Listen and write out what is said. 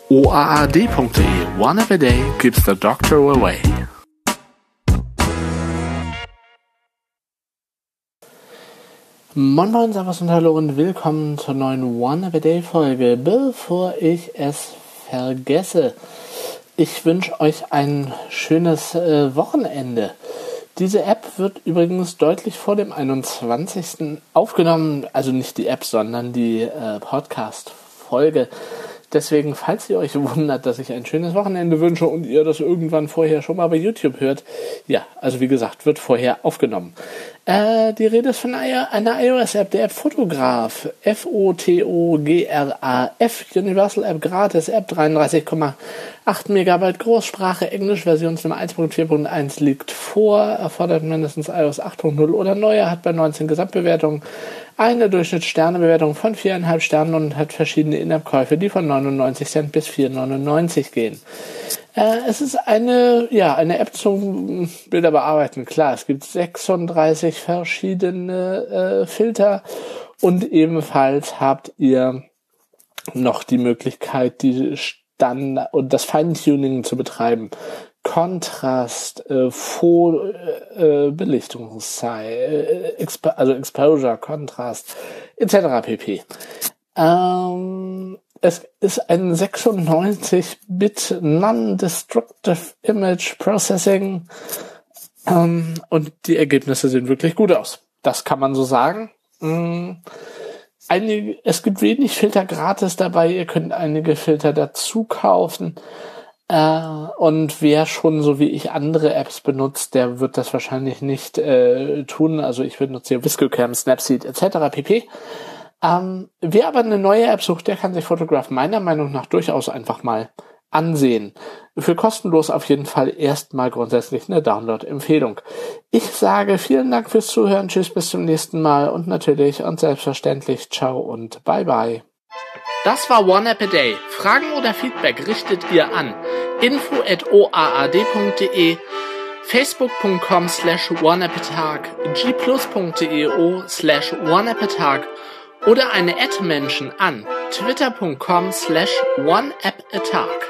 oaad.de. One every day keeps the doctor away. Moin Moin, Servus und Hallo und willkommen zur neuen One Every Day Folge. Bevor ich es vergesse, ich wünsche euch ein schönes Wochenende. Diese App wird übrigens deutlich vor dem 21. aufgenommen, also nicht die App, sondern die Podcast-Folge. Deswegen, falls ihr euch wundert, dass ich ein schönes Wochenende wünsche und ihr das irgendwann vorher schon mal bei YouTube hört, ja, also wie gesagt, wird vorher aufgenommen. Die Rede ist von einer iOS-App, der App Photograph, F-O-T-O-G-R-A-F, Universal App gratis, App 33,8 Megabyte groß, Sprache Englisch, Versionsnummer 1.4.1 liegt vor, erfordert mindestens iOS 8.0 oder neuer, hat bei 19 Gesamtbewertungen eine Durchschnittssternebewertung von 4,5 Sternen und hat verschiedene In-App-Käufe, die von 99 Cent bis 4,99 gehen. Es ist eine App zum Bilder bearbeiten. Klar, es gibt 36 verschiedene Filter und ebenfalls habt ihr noch die Möglichkeit, die Standard und das Feintuning zu betreiben. Kontrast, Belichtung, Exposure, Kontrast, etc. pp. Es ist ein 96-Bit Non-Destructive Image Processing und die Ergebnisse sehen wirklich gut aus. Das kann man so sagen. Es gibt wenig Filter gratis dabei, ihr könnt einige Filter dazu kaufen. Und wer schon so wie ich andere Apps benutzt, der wird das wahrscheinlich nicht tun. Also ich benutze hier Viscocam, Snapseed etc. pp. Wer aber eine neue App sucht, der kann sich Photograph meiner Meinung nach durchaus einfach mal ansehen. Für kostenlos auf jeden Fall erstmal grundsätzlich eine Download-Empfehlung. Ich sage vielen Dank fürs Zuhören, tschüss, bis zum nächsten Mal und natürlich und selbstverständlich ciao und bye bye. Das war One App a Day. Fragen oder Feedback richtet ihr an info@oaad.de, facebook.com/oneappatag, gplus.deo/oneappatag oder eine @Menschen an twitter.com/oneappatag.